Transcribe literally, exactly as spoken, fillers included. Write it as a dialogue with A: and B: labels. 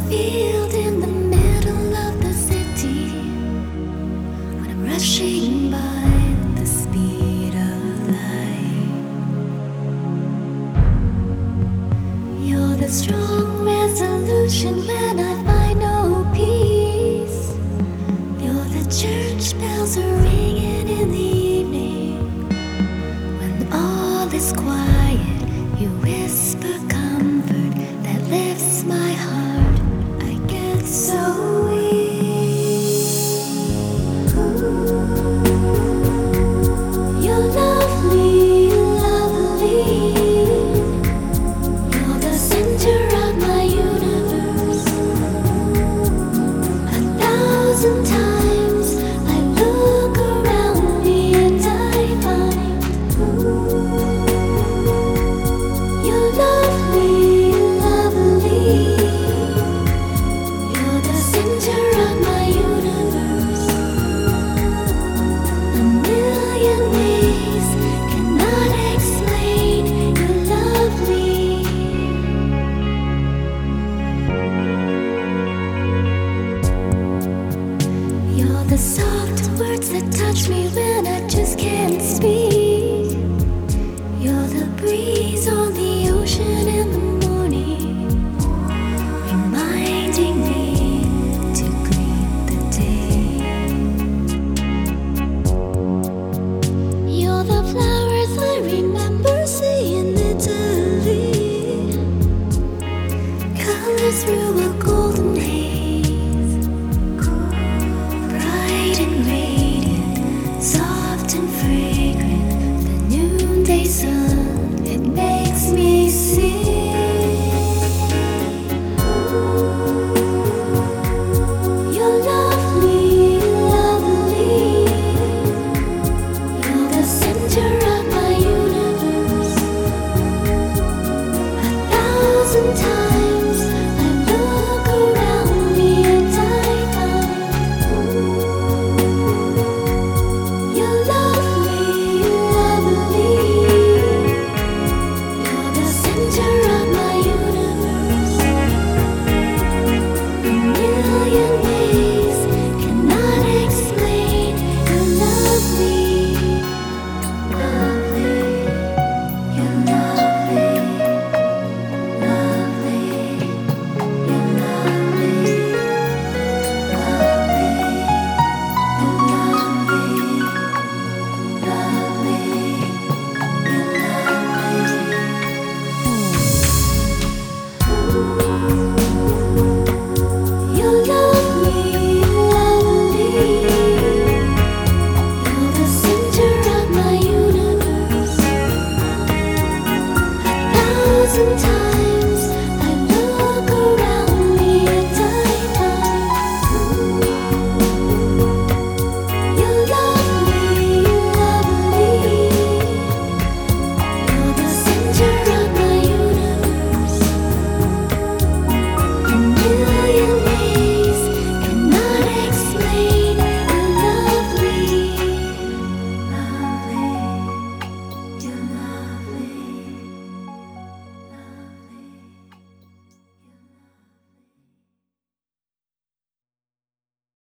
A: field in the middle of the city when I'm rushing by the speed of light. You're the strong resolution when I find no peace. You're the church bells are ringing in the evening. When all is quiet, you whisper comfort that lifts my heart. I get so